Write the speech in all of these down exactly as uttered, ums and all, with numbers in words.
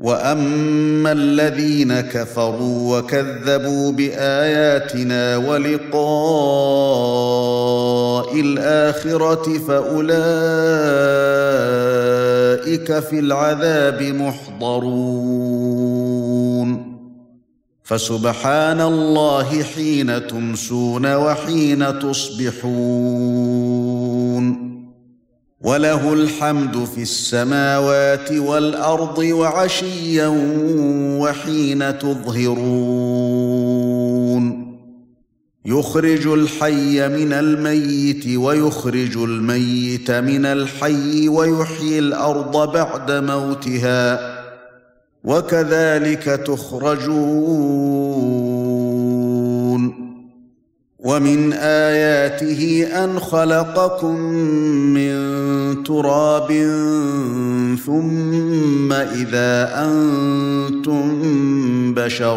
وَأَمَّا الَّذِينَ كَفَرُوا وَكَذَّبُوا بِآيَاتِنَا وَلِقَاءِ الْآخِرَةِ فَأُولَئِكَ فِي الْعَذَابِ مُحْضَرُونَ فَسُبْحَانَ اللَّهِ حِينَ تُمْسُونَ وَحِينَ تُصْبِحُونَ وَلَهُ الْحَمْدُ فِي السَّمَاوَاتِ وَالْأَرْضِ وَعَشِيًّا وَحِينَ تُظْهِرُونَ يُخْرِجُ الْحَيَّ مِنَ الْمَيِّتِ وَيُخْرِجُ الْمَيِّتَ مِنَ الْحَيِّ وَيُحْيِي الْأَرْضَ بَعْدَ مَوْتِهَا وَكَذَلِكَ تُخْرَجُونَ وَمِنْ آيَاتِهِ أَنْ خَلَقَكُم مِّن تُرَابٍ ثُمَّ إِذَا أَنْتُمْ بَشَرٌ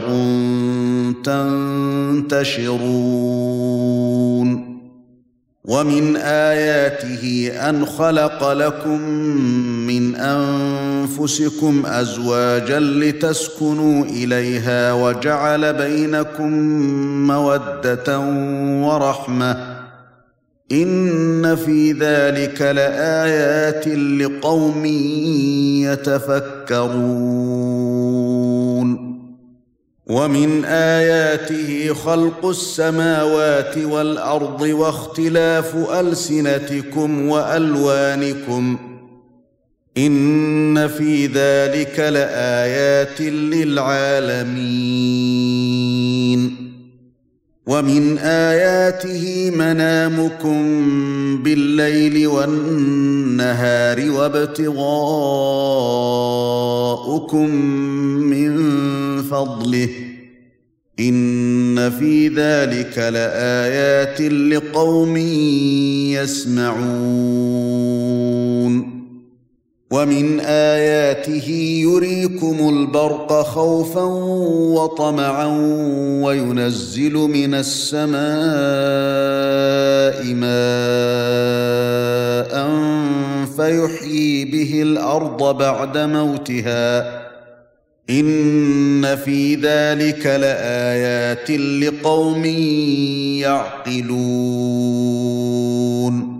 تَنْتَشِرُونَ وَمِنْ آيَاتِهِ أَنْ خَلَقَ لَكُم مِّنْ أَنفُسِكُمْ أَزْوَاجًا لِتَسْكُنُوا إِلَيْهَا وَجَعَلَ بَيْنَكُم مَّوَدَّةً وَرَحْمَةً إِنَّ فِي ذَلِكَ لَآيَاتٍ لِقَوْمٍ يَتَفَكَّرُونَ وَمِنْ آيَاتِهِ خَلْقُ السَّمَاوَاتِ وَالْأَرْضِ وَاخْتِلَافُ أَلْسِنَتِكُمْ وَأَلْوَانِكُمْ إِنَّ فِي ذَلِكَ لَآيَاتٍ لِلْعَالَمِينَ وَمِنْ آيَاتِهِ مَنَامُكُمْ بِاللَّيْلِ وَالنَّهَارِ وَابْتِغَاؤُكُمْ مِنْ فَضْلِهِ إِنَّ فِي ذَلِكَ لَآيَاتٍ لِقَوْمٍ يَسْمَعُونَ وَمِنْ آيَاتِهِ يُرِيكُمُ الْبَرْقَ خَوْفًا وَطَمَعًا وَيُنَزِّلُ مِنَ السَّمَاءِ مَاءً فَيُحْيِي بِهِ الْأَرْضَ بَعْدَ مَوْتِهَا إِنَّ فِي ذَلِكَ لَآيَاتٍ لِقَوْمٍ يَعْقِلُونَ